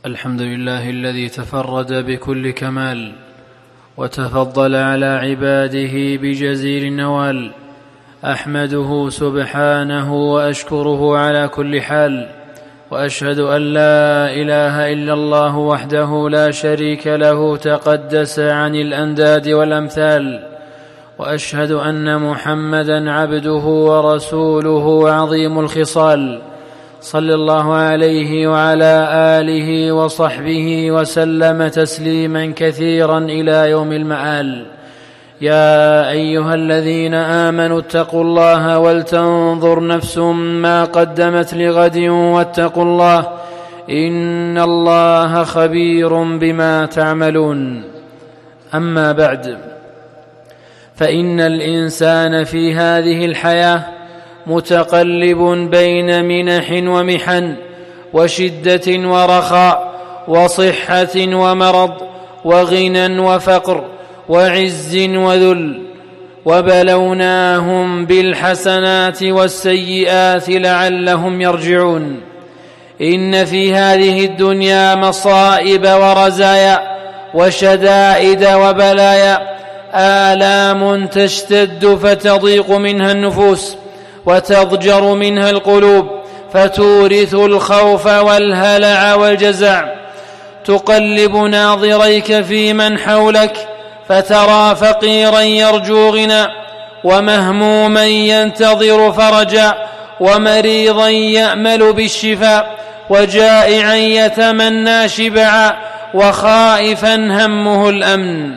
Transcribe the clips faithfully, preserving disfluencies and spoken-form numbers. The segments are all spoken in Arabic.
الحمد لله الذي تفرد بكل كمال وتفضل على عباده بجزيل النوال. أحمده سبحانه وأشكره على كل حال، وأشهد أن لا إله إلا الله وحده لا شريك له تقدس عن الأنداد والأمثال، وأشهد أن محمدًا عبده ورسوله عظيم الخصال، صلى الله عليه وعلى آله وصحبه وسلم تسليما كثيرا إلى يوم المآل. يا أيها الذين آمنوا اتقوا الله ولتنظر نفس ما قدمت لغد واتقوا الله إن الله خبير بما تعملون. أما بعد، فإن الإنسان في هذه الحياة متقلب بين منح ومحن، وشدة ورخاء، وصحة ومرض، وغنى وفقر، وعز وذل، وبلوناهم بالحسنات والسيئات لعلهم يرجعون. إن في هذه الدنيا مصائب ورزايا وشدائد وبلايا، آلام تشتد فتضيق منها النفوس وتضجر منها القلوب، فتورث الخوف والهلع والجزع. تقلب ناظريك في من حولك فترى فقيرا يرجو غنى، ومهموما ينتظر فرجا، ومريضا يأمل بالشفاء، وجائعا يتمنى شبعا، وخائفا همه الأمن.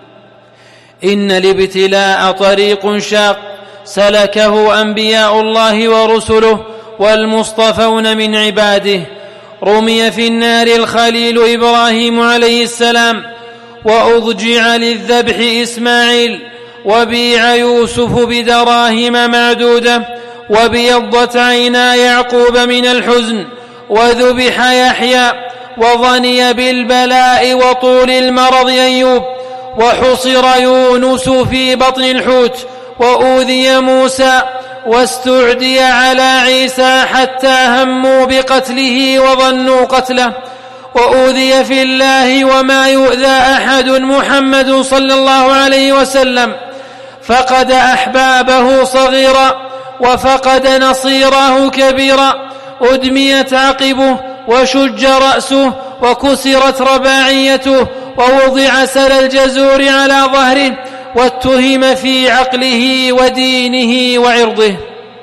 إن الابتلاء طريق شاق سلكه أنبياء الله ورسله والمصطفون من عباده. رمي في النار الخليل إبراهيم عليه السلام، وأضجع للذبح إسماعيل، وبيع يوسف بدراهم معدودة، وبيضت عينا يعقوب من الحزن، وذبح يحيى، وظني بالبلاء وطول المرض أيوب، وحصر يونس في بطن الحوت، وأوذي موسى، واستعدي على عيسى حتى هموا بقتله وظنوا قتله، وأوذي في الله وما يؤذى أحد محمد صلى الله عليه وسلم، فقد أحبابه صغيرا وفقد نصيراه كبيرا، أدميت عقبه وشج رأسه وكسرت رباعيته، ووضع سل الجزور على ظهره، واتهم في عقله ودينه وعرضه.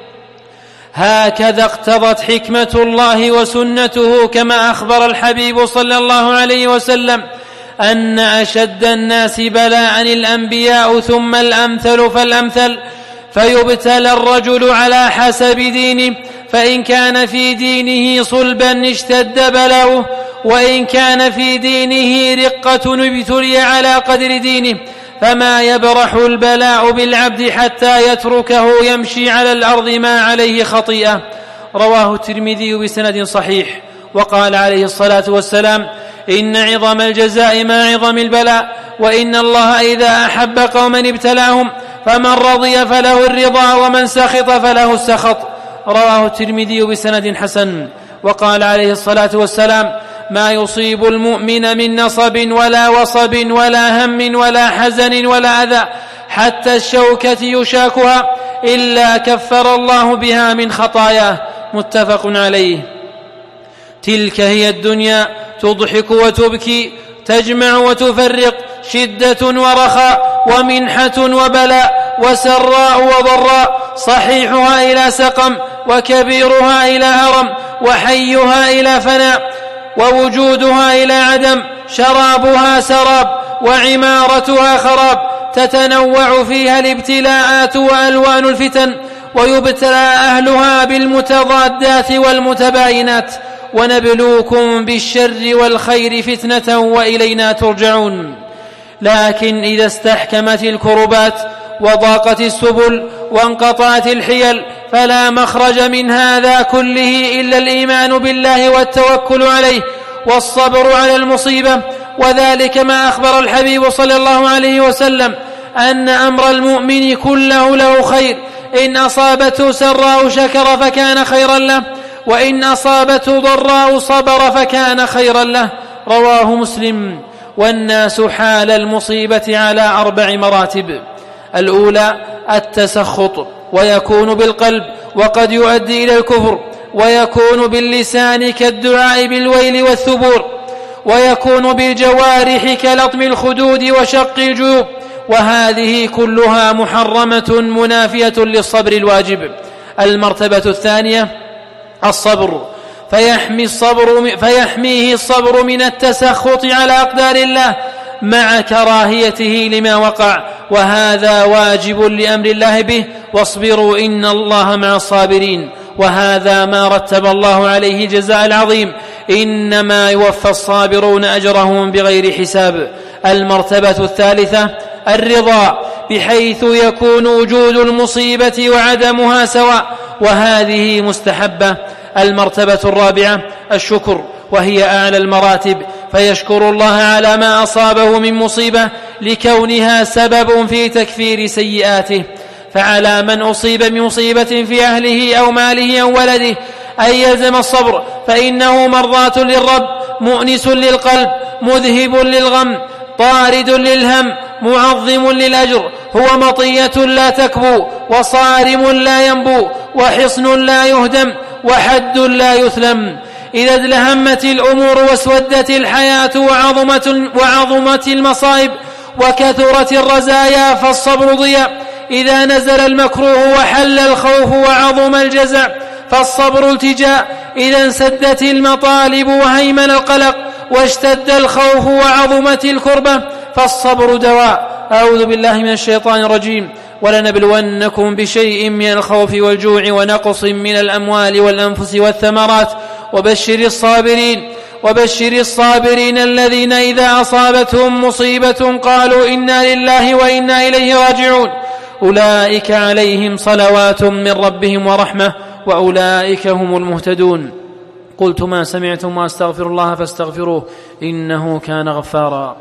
هكذا اقتضت حكمة الله وسنته، كما أخبر الحبيب صلى الله عليه وسلم أن أشد الناس بلاء الأنبياء، ثم الأمثل فالأمثل، فيبتلى الرجل على حسب دينه، فإن كان في دينه صلبا اشتد بلاؤه، وإن كان في دينه رقة ابتلي على قدر دينه، فما يبرح البلاء بالعبد حتى يتركه يمشي على الأرض ما عليه خطيئة. رواه الترمذي بسند صحيح. وقال عليه الصلاة والسلام: إن عظم الجزاء ما عظم البلاء، وإن الله إذا أحب قوما ابتلاهم، فمن رضي فله الرضا، ومن سخط فله السخط. رواه الترمذي بسند حسن. وقال عليه الصلاة والسلام: ما يصيب المؤمن من نصب ولا وصب ولا هم ولا حزن ولا أذى حتى الشوكة يشاكها إلا كفر الله بها من خطاياه. متفق عليه. تلك هي الدنيا، تضحك وتبكي، تجمع وتفرق، شدة ورخاء، ومنحة وبلاء، وسراء وضراء، صحيحها إلى سقم، وكبيرها إلى هرم، وحيها إلى فناء، ووجودها إلى عدم، شرابها سراب، وعمارتها خراب. تتنوع فيها الابتلاءات وألوان الفتن، ويبتلى أهلها بالمتضادات والمتباينات. ونبلوكم بالشر والخير فتنة وإلينا ترجعون. لكن إذا استحكمت الكربات وضاقت السبل وانقطعت الحيل، فلا مخرج من هذا كله إلا الإيمان بالله والتوكل عليه والصبر على المصيبة. وذلك ما أخبر الحبيب صلى الله عليه وسلم أن أمر المؤمن كله له خير، إن أصابته سراء شكر فكان خيرا له، وإن أصابته ضراء صبر فكان خيرا له. رواه مسلم. والناس حال المصيبة على أربع مراتب: الأولى التسخط، ويكون بالقلب وقد يؤدي إلى الكفر، ويكون باللسان كالدعاء بالويل والثبور، ويكون بالجوارح كلطم الخدود وشق الجيوب، وهذه كلها محرمة منافية للصبر الواجب. المرتبة الثانية الصبر، فيحمي الصبر فيحميه الصبر من التسخط على أقدار الله مع كراهيته لما وقع، وهذا واجب لأمر الله به: واصبروا إن الله مع الصابرين. وهذا ما رتب الله عليه الجزاء العظيم: إنما يوفى الصابرون أجرهم بغير حساب. المرتبة الثالثة الرضا، بحيث يكون وجود المصيبة وعدمها سواء، وهذه مستحبة. المرتبة الرابعة الشكر، وهي أعلى المراتب، فيشكر الله على ما أصابه من مصيبة لكونها سبب في تكفير سيئاته. فعلى من أصيب بمصيبة في أهله أو ماله أو ولده أن يلزم الصبر، فإنه مرضاة للرب، مؤنس للقلب، مذهب للغم، طارد للهم، معظم للأجر، هو مطية لا تكبو، وصارم لا ينبو، وحصن لا يهدم، وحد لا يثلم. إذا ازدهمت الأمور واسودت الحياة وعظمت, وعظمت المصائب وكثرت الرزايا فالصبر ضياء. إذا نزل المكروه وحل الخوف وعظم الجزع فالصبر التجاء. إذا انسدت المطالب وهيمن القلق واشتد الخوف وعظمت الكربة فالصبر دواء. أعوذ بالله من الشيطان الرجيم. ولنبلونكم بشيء من الخوف والجوع ونقص من الأموال والأنفس والثمرات وبشر الصابرين وبشر الصابرين الذين إذا أصابتهم مصيبة قالوا إنا لله وإنا إليه راجعون أولئك عليهم صلوات من ربهم ورحمة وأولئك هم المهتدون. قلت ما سمعتم وأستغفر الله فاستغفروه إنه كان غفارا.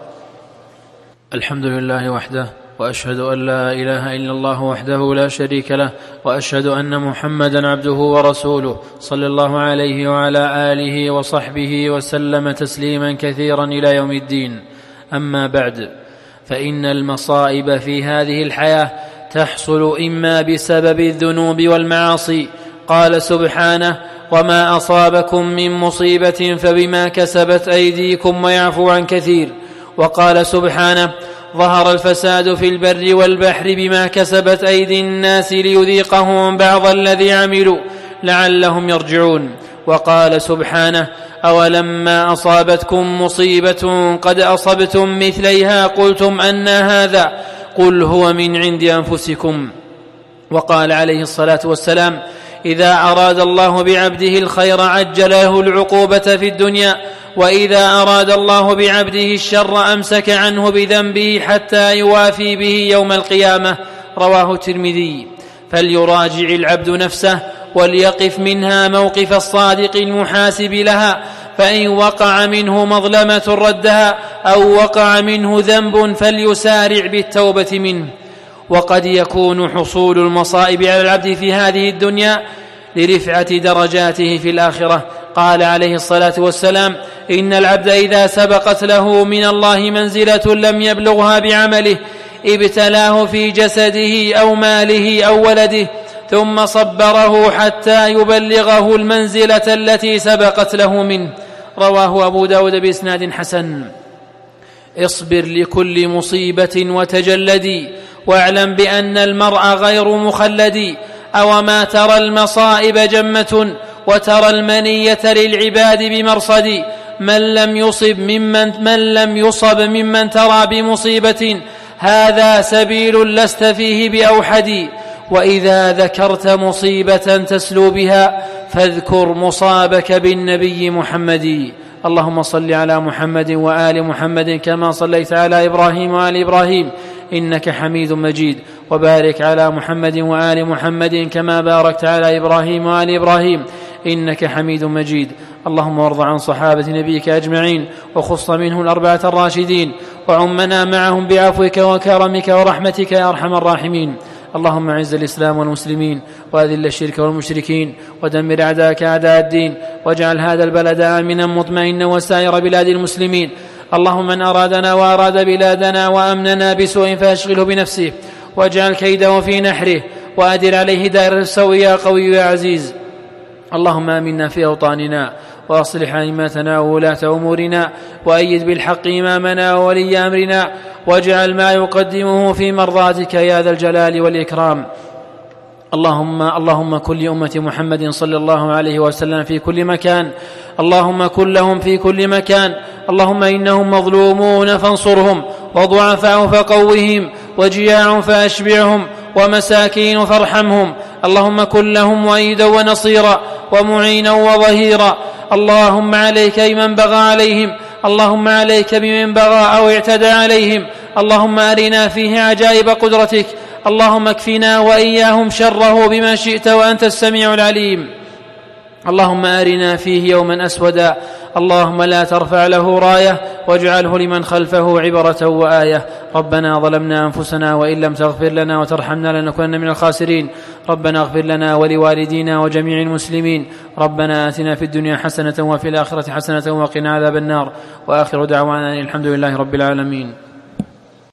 الحمد لله وحده، وأشهد أن لا إله إلا الله وحده لا شريك له، وأشهد أن محمدا عبده ورسوله صلى الله عليه وعلى آله وصحبه وسلم تسليما كثيرا إلى يوم الدين. أما بعد، فإن المصائب في هذه الحياة تحصل إما بسبب الذنوب والمعاصي. قال سبحانه: وما أصابكم من مصيبة فبما كسبت أيديكم ويعفو عن كثير. وقال سبحانه: ظهر الفساد في البر والبحر بما كسبت أيدي الناس ليذيقهم بعض الذي عملوا لعلهم يرجعون. وقال سبحانه: أولما أصابتكم مصيبة قد أصبتم مثليها قلتم أن هذا قل هو من عند أنفسكم. وقال عليه الصلاة والسلام: إذا أراد الله بعبده الخير عجل له العقوبة في الدنيا، وإذا أراد الله بعبده الشر أمسك عنه بذنبه حتى يوافي به يوم القيامة. رواه الترمذي. فليراجع العبد نفسه وليقف منها موقف الصادق المحاسب لها، فإن وقع منه مظلمة ردها أو وقع منه ذنب فليسارع بالتوبة منه. وقد يكون حصول المصائب على العبد في هذه الدنيا لرفعة درجاته في الآخرة. قال عليه الصلاة والسلام: إن العبد إذا سبقت له من الله منزلة لم يبلغها بعمله ابتلاه في جسده أو ماله أو ولده ثم صبره حتى يبلغه المنزلة التي سبقت له منه. رواه أبو داود بإسناد حسن. اصبر لكل مصيبة وتجلدي، واعلم بأن المرء غير مخلد. أوما ترى المصائب جمة وترى المنية للعباد بمرصد. من لم يصب ممن, من لم يصب ممن ترى بمصيبة هذا سبيل لست فيه بأوحد. وإذا ذكرت مصيبة تسلو بها فاذكر مصابك بالنبي محمد. اللهم صل على محمد وآل محمد كما صليت على إبراهيم وآل إبراهيم إنك حميد مجيد، وبارك على محمد وآل محمد كما باركت على إبراهيم وآل إبراهيم إنك حميد مجيد. اللهم وارض عن صحابة نبيك أجمعين، وخص منهم الأربعة الراشدين، وعمنا معهم بعفوك وكرمك ورحمتك يا أرحم الراحمين. اللهم أعز الإسلام والمسلمين، وأذل الشرك والمشركين ودمر أعداءك أعداء الدين واجعل هذا البلد آمنا مطمئنا وسائر بلاد المسلمين. اللهم من أرادنا وأراد بلادنا وأمننا بسوء فأشغله بنفسه واجعل كيده في نحره وأدر عليه دائرة السوء يا قوي يا عزيز. اللهم آمنا في أوطاننا وأصلح أئمتنا وولاة أمورنا وأيد بالحق إمامنا وولي أمرنا واجعل ما يقدمه في مرضاتك يا ذا الجلال والإكرام. اللهم اللهم كن لأمة محمد صلى الله عليه وسلم في كل مكان، اللهم كن لهم في كل مكان. اللهم إنهم مظلومون فانصرهم وضعفاء فقوهم وجياع فأشبعهم ومساكين فارحمهم. اللهم كن لهم مؤيدا ونصيرا ومعينا وظهيرا. اللهم عليك بمن بغى عليهم، اللهم عليك بمن بغى أو اعتدى عليهم. اللهم أرنا فيه عجائب قدرتك، اللهم اكفنا وإياهم شره بما شئت وأنت السميع العليم. اللهم أرنا فيه يوما أسودا، اللهم لا ترفع له راية واجعله لمن خلفه عبرة وآية. ربنا ظلمنا أنفسنا وإن لم تغفر لنا وترحمنا لنكونن من الخاسرين. ربنا اغفر لنا ولوالدينا وجميع المسلمين. ربنا آتنا في الدنيا حسنة وفي الآخرة حسنة وقنا عذاب النار. وآخر دعوانا الحمد لله رب العالمين.